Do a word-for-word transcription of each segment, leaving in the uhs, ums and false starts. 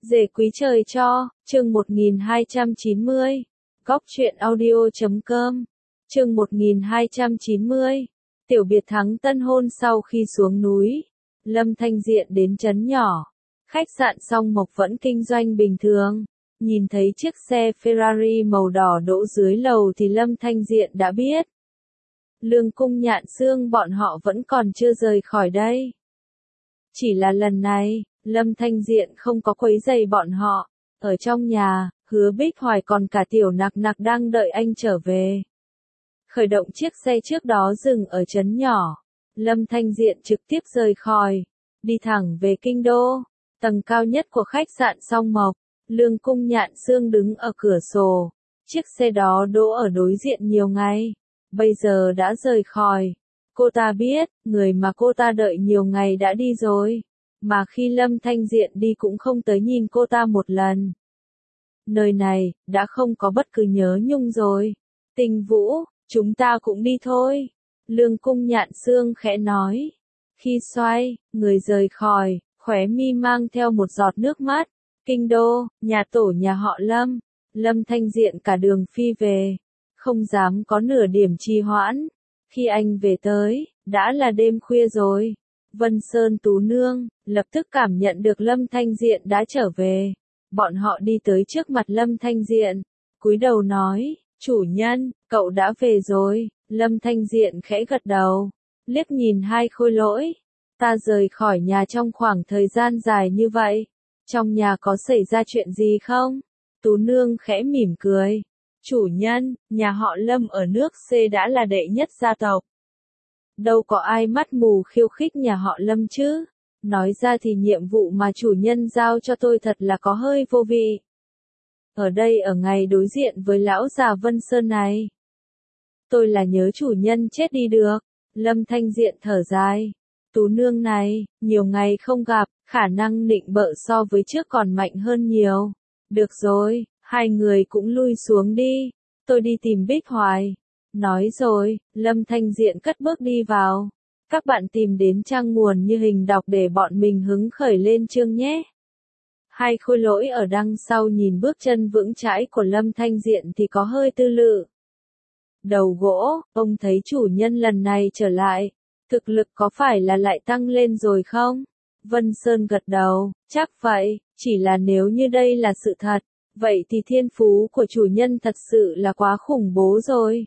Rể quý trời cho, chương một nghìn hai trăm chín mươi. Góc truyện audio chấm com. Chương một nghìn hai trăm chín mươi. Tiểu biệt thắng tân hôn sau khi xuống núi. Lâm Thanh Diện đến trấn nhỏ. Khách sạn Song Mộc vẫn kinh doanh bình thường. Nhìn thấy chiếc xe Ferrari màu đỏ đỗ dưới lầu thì Lâm Thanh Diện đã biết. Lương Cung Nhạn Xương bọn họ vẫn còn chưa rời khỏi đây. Chỉ là lần này, Lâm Thanh Diện không có quấy rầy bọn họ. Ở trong nhà, Hứa Bích Hoài còn cả Tiểu Nặc Nặc đang đợi anh trở về. Khởi động chiếc xe trước đó dừng ở trấn nhỏ. Lâm Thanh Diện trực tiếp rời khỏi, đi thẳng về kinh đô. Tầng cao nhất của khách sạn Song Mộc, Lương Cung Nhạn Xương đứng ở cửa sổ. Chiếc xe đó đỗ ở đối diện nhiều ngày, bây giờ đã rời khỏi. Cô ta biết, người mà cô ta đợi nhiều ngày đã đi rồi. Mà khi Lâm Thanh Diện đi cũng không tới nhìn cô ta một lần. Nơi này, đã không có bất cứ nhớ nhung rồi. Tình Vũ, chúng ta cũng đi thôi. Lương Cung Nhạn Xương khẽ nói. Khi xoay, người rời khỏi, khóe mi mang theo một giọt nước mắt. Kinh đô, nhà tổ nhà họ Lâm. Lâm Thanh Diện cả đường phi về. Không dám có nửa điểm trì hoãn. Khi anh về tới, đã là đêm khuya rồi. Vân Sơn Tú Nương, lập tức cảm nhận được Lâm Thanh Diện đã trở về. Bọn họ đi tới trước mặt Lâm Thanh Diện, cúi đầu nói, chủ nhân, cậu đã về rồi. Lâm Thanh Diện khẽ gật đầu, liếc nhìn hai khôi lỗi. Ta rời khỏi nhà trong khoảng thời gian dài như vậy. Trong nhà có xảy ra chuyện gì không? Tú Nương khẽ mỉm cười. Chủ nhân, nhà họ Lâm ở nước C đã là đệ nhất gia tộc. Đâu có ai mắt mù khiêu khích nhà họ Lâm chứ. Nói ra thì nhiệm vụ mà chủ nhân giao cho tôi thật là có hơi vô vị. Ở đây ở ngay đối diện với lão già Vân Sơn này. Tôi là nhớ chủ nhân chết đi được. Lâm Thanh Diện thở dài. Tú Nương này, nhiều ngày không gặp, khả năng nịnh bợ so với trước còn mạnh hơn nhiều. Được rồi, hai người cũng lui xuống đi. Tôi đi tìm Bích Hoài. Nói rồi, Lâm Thanh Diện cất bước đi vào. Các bạn tìm đến trang nguồn như hình đọc để bọn mình hứng khởi lên chương nhé. Hai khôi lỗi ở đằng sau nhìn bước chân vững chãi của Lâm Thanh Diện thì có hơi tư lự. Đầu gỗ, ông thấy chủ nhân lần này trở lại. Thực lực có phải là lại tăng lên rồi không? Vân Sơn gật đầu, chắc vậy, chỉ là nếu như đây là sự thật, vậy thì thiên phú của chủ nhân thật sự là quá khủng bố rồi.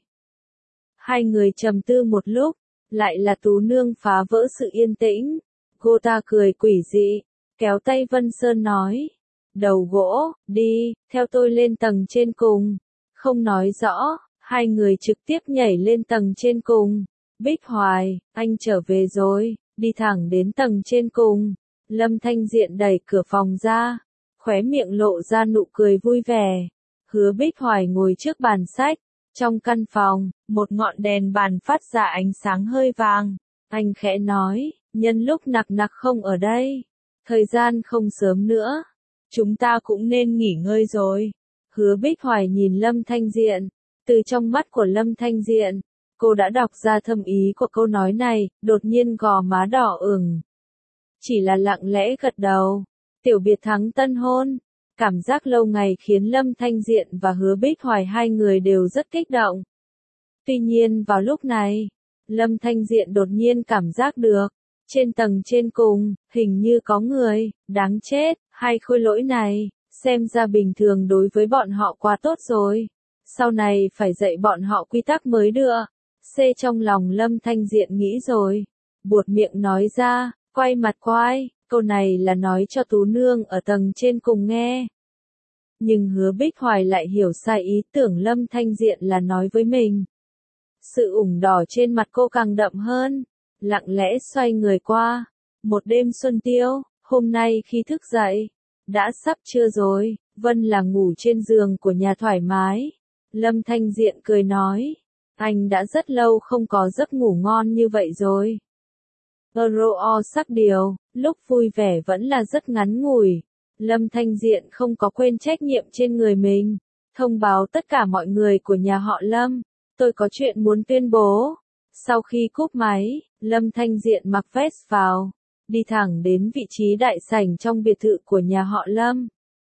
Hai người trầm tư một lúc, lại là Tú Nương phá vỡ sự yên tĩnh. Cô ta cười quỷ dị, kéo tay Vân Sơn nói. Đầu gỗ, đi, theo tôi lên tầng trên cùng. Không nói rõ, hai người trực tiếp nhảy lên tầng trên cùng. Bích Hoài, anh trở về rồi, đi thẳng đến tầng trên cùng. Lâm Thanh Diện đẩy cửa phòng ra, khóe miệng lộ ra nụ cười vui vẻ. Hứa Bích Hoài ngồi trước bàn sách. Trong căn phòng, một ngọn đèn bàn phát ra ánh sáng hơi vàng. Anh khẽ nói, nhân lúc Nặc Nặc không ở đây. Thời gian không sớm nữa. Chúng ta cũng nên nghỉ ngơi rồi. Hứa Bích Hoài nhìn Lâm Thanh Diện. Từ trong mắt của Lâm Thanh Diện, cô đã đọc ra thâm ý của câu nói này, đột nhiên gò má đỏ ửng. Chỉ là lặng lẽ gật đầu. Tiểu biệt thắng tân hôn. Cảm giác lâu ngày khiến Lâm Thanh Diện và Hứa Bích Hoài hai người đều rất kích động. Tuy nhiên vào lúc này, Lâm Thanh Diện đột nhiên cảm giác được, trên tầng trên cùng, hình như có người, đáng chết, hai khôi lỗi này, xem ra bình thường đối với bọn họ quá tốt rồi. Sau này phải dạy bọn họ quy tắc mới được. C trong lòng Lâm Thanh Diện nghĩ rồi. Buột miệng nói ra, quay mặt quay. Câu này là nói cho Tú Nương ở tầng trên cùng nghe. Nhưng Hứa Bích Hoài lại hiểu sai ý tưởng Lâm Thanh Diện là nói với mình. Sự ửng đỏ trên mặt cô càng đậm hơn. Lặng lẽ xoay người qua. Một đêm xuân tiêu, hôm nay khi thức dậy, đã sắp trưa rồi. Vân là ngủ trên giường của nhà thoải mái. Lâm Thanh Diện cười nói. Anh đã rất lâu không có giấc ngủ ngon như vậy rồi. Euro sắc điều, lúc vui vẻ vẫn là rất ngắn ngủi. Lâm Thanh Diện không có quên trách nhiệm trên người mình. Thông báo tất cả mọi người của nhà họ Lâm. Tôi có chuyện muốn tuyên bố. Sau khi cúp máy, Lâm Thanh Diện mặc vest vào. Đi thẳng đến vị trí đại sảnh trong biệt thự của nhà họ Lâm.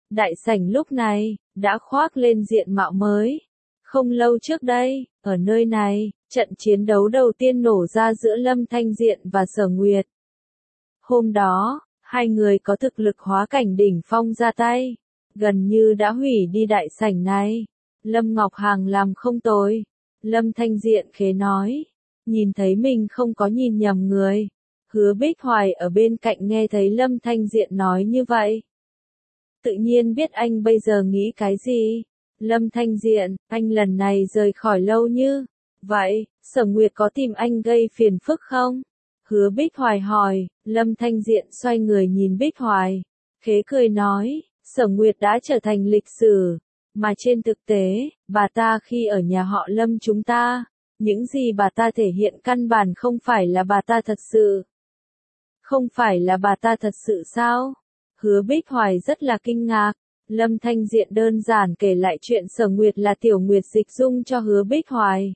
Đại sảnh lúc này, đã khoác lên diện mạo mới. Không lâu trước đây, ở nơi này, trận chiến đấu đầu tiên nổ ra giữa Lâm Thanh Diện và Sở Nguyệt. Hôm đó, hai người có thực lực hóa cảnh đỉnh phong ra tay, gần như đã hủy đi đại sảnh này. Lâm Ngọc Hàng làm không tồi. Lâm Thanh Diện khế nói, nhìn thấy mình không có nhìn nhầm người. Hứa Bích Hoài ở bên cạnh nghe thấy Lâm Thanh Diện nói như vậy. Tự nhiên biết anh bây giờ nghĩ cái gì. Lâm Thanh Diện, anh lần này rời khỏi lâu như vậy, Sở Nguyệt có tìm anh gây phiền phức không? Hứa Bích Hoài hỏi. Lâm Thanh Diện xoay người nhìn Bích Hoài. Khế cười nói, Sở Nguyệt đã trở thành lịch sử. Mà trên thực tế, bà ta khi ở nhà họ Lâm chúng ta, những gì bà ta thể hiện căn bản không phải là bà ta thật sự. Không phải là bà ta thật sự sao? Hứa Bích Hoài rất là kinh ngạc. Lâm Thanh Diện đơn giản kể lại chuyện Sở Nguyệt là Tiểu Nguyệt dịch dung cho Hứa Bích Hoài.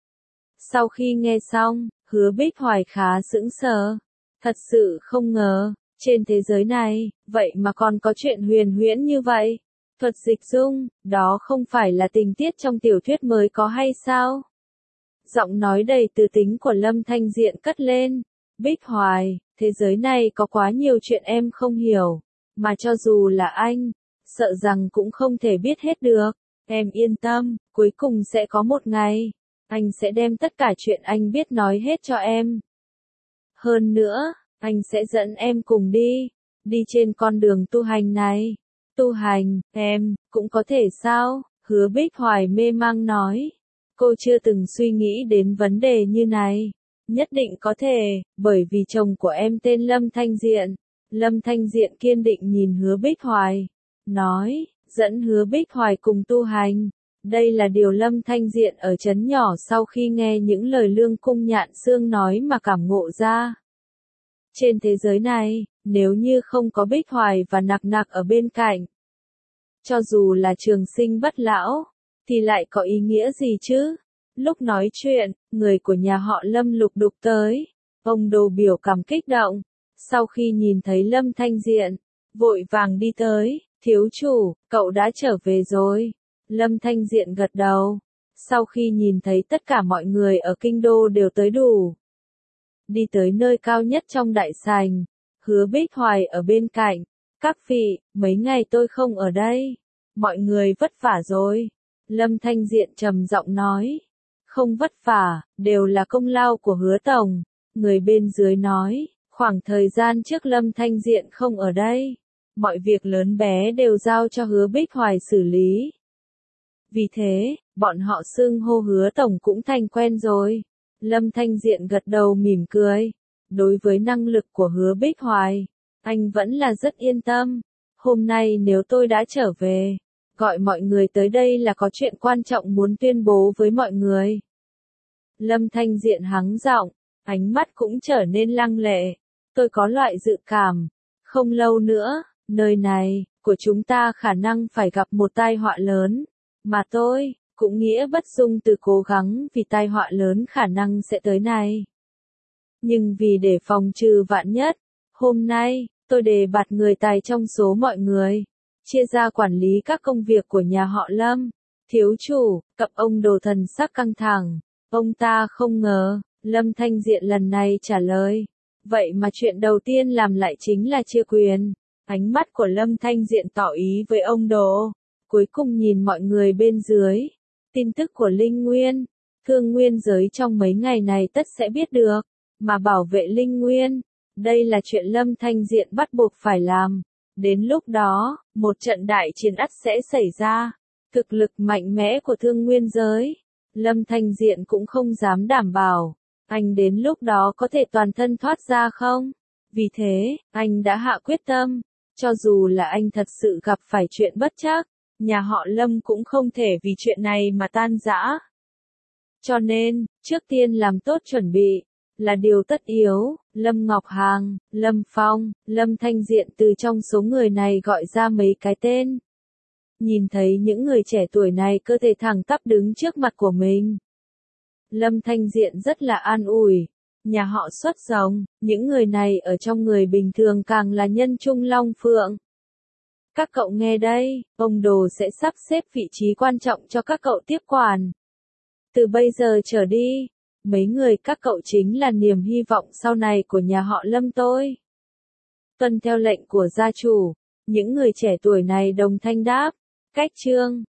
Sau khi nghe xong, Hứa Bích Hoài khá sững sờ. Thật sự không ngờ, trên thế giới này, vậy mà còn có chuyện huyền huyễn như vậy. Thuật dịch dung, đó không phải là tình tiết trong tiểu thuyết mới có hay sao? Giọng nói đầy từ tính của Lâm Thanh Diện cất lên. Bích Hoài, thế giới này có quá nhiều chuyện em không hiểu, mà cho dù là anh, sợ rằng cũng không thể biết hết được. Em yên tâm, cuối cùng sẽ có một ngày, anh sẽ đem tất cả chuyện anh biết nói hết cho em. Hơn nữa, anh sẽ dẫn em cùng đi, đi trên con đường tu hành này. Tu hành, em, cũng có thể sao? Hứa Bích Hoài mê mang nói. Cô chưa từng suy nghĩ đến vấn đề như này. Nhất định có thể, bởi vì chồng của em tên Lâm Thanh Diện. Lâm Thanh Diện kiên định nhìn Hứa Bích Hoài. Nói, dẫn Hứa Bích Hoài cùng tu hành. Đây là điều Lâm Thanh Diện ở trấn nhỏ sau khi nghe những lời Lương Cung Nhạn Xương nói mà cảm ngộ ra. Trên thế giới này, nếu như không có Bích Hoài và Nặc Nặc ở bên cạnh, cho dù là trường sinh bất lão, thì lại có ý nghĩa gì chứ? Lúc nói chuyện, người của nhà họ Lâm lục đục tới. Ông Đồ biểu cảm kích động. Sau khi nhìn thấy Lâm Thanh Diện, vội vàng đi tới. Thiếu chủ, cậu đã trở về rồi. Lâm Thanh Diện gật đầu. Sau khi nhìn thấy tất cả mọi người ở kinh đô đều tới đủ, đi tới nơi cao nhất trong đại sảnh. Hứa Bích Hoài ở bên cạnh. Các vị, mấy ngày tôi không ở đây. Mọi người vất vả rồi. Lâm Thanh Diện trầm giọng nói. Không vất vả, đều là công lao của Hứa Tổng. Người bên dưới nói, khoảng thời gian trước Lâm Thanh Diện không ở đây. Mọi việc lớn bé đều giao cho Hứa Bích Hoài xử lý. Vì thế, bọn họ xưng hô Hứa Tổng cũng thành quen rồi. Lâm Thanh Diện gật đầu mỉm cười. Đối với năng lực của Hứa Bích Hoài, anh vẫn là rất yên tâm. Hôm nay nếu tôi đã trở về, gọi mọi người tới đây là có chuyện quan trọng muốn tuyên bố với mọi người. Lâm Thanh Diện hắng giọng, ánh mắt cũng trở nên lăng lệ. Tôi có loại dự cảm, không lâu nữa, nơi này, của chúng ta khả năng phải gặp một tai họa lớn. Mà tôi, cũng nghĩa bất dung từ cố gắng vì tai họa lớn khả năng sẽ tới này. Nhưng vì để phòng trừ vạn nhất, hôm nay, tôi đề bạt người tài trong số mọi người, chia ra quản lý các công việc của nhà họ Lâm. Thiếu chủ, cặp ông Đồ thần sắc căng thẳng. Ông ta không ngờ, Lâm Thanh Diện lần này trả lời. Vậy mà chuyện đầu tiên làm lại chính là chia quyền. Ánh mắt của Lâm Thanh Diện tỏ ý với ông Đồ. Cuối cùng nhìn mọi người bên dưới. Tin tức của Linh Nguyên, Thương Nguyên giới trong mấy ngày này tất sẽ biết được. Mà bảo vệ Linh Nguyên, đây là chuyện Lâm Thanh Diện bắt buộc phải làm. Đến lúc đó, một trận đại chiến ắt sẽ xảy ra. Thực lực mạnh mẽ của Thương Nguyên giới, Lâm Thanh Diện cũng không dám đảm bảo. Anh đến lúc đó có thể toàn thân thoát ra không? Vì thế, anh đã hạ quyết tâm. Cho dù là anh thật sự gặp phải chuyện bất trắc, nhà họ Lâm cũng không thể vì chuyện này mà tan rã. Cho nên, trước tiên làm tốt chuẩn bị, là điều tất yếu. Lâm Ngọc Hàng, Lâm Phong, Lâm Thanh Diện từ trong số người này gọi ra mấy cái tên. Nhìn thấy những người trẻ tuổi này cơ thể thẳng tắp đứng trước mặt của mình. Lâm Thanh Diện rất là an ủi. Nhà họ xuất rồng, những người này ở trong người bình thường càng là nhân trung long phượng. Các cậu nghe đây, ông Đồ sẽ sắp xếp vị trí quan trọng cho các cậu tiếp quản. Từ bây giờ trở đi, mấy người các cậu chính là niềm hy vọng sau này của nhà họ Lâm tôi. Tuân theo lệnh của gia chủ, những người trẻ tuổi này đồng thanh đáp. Cách chương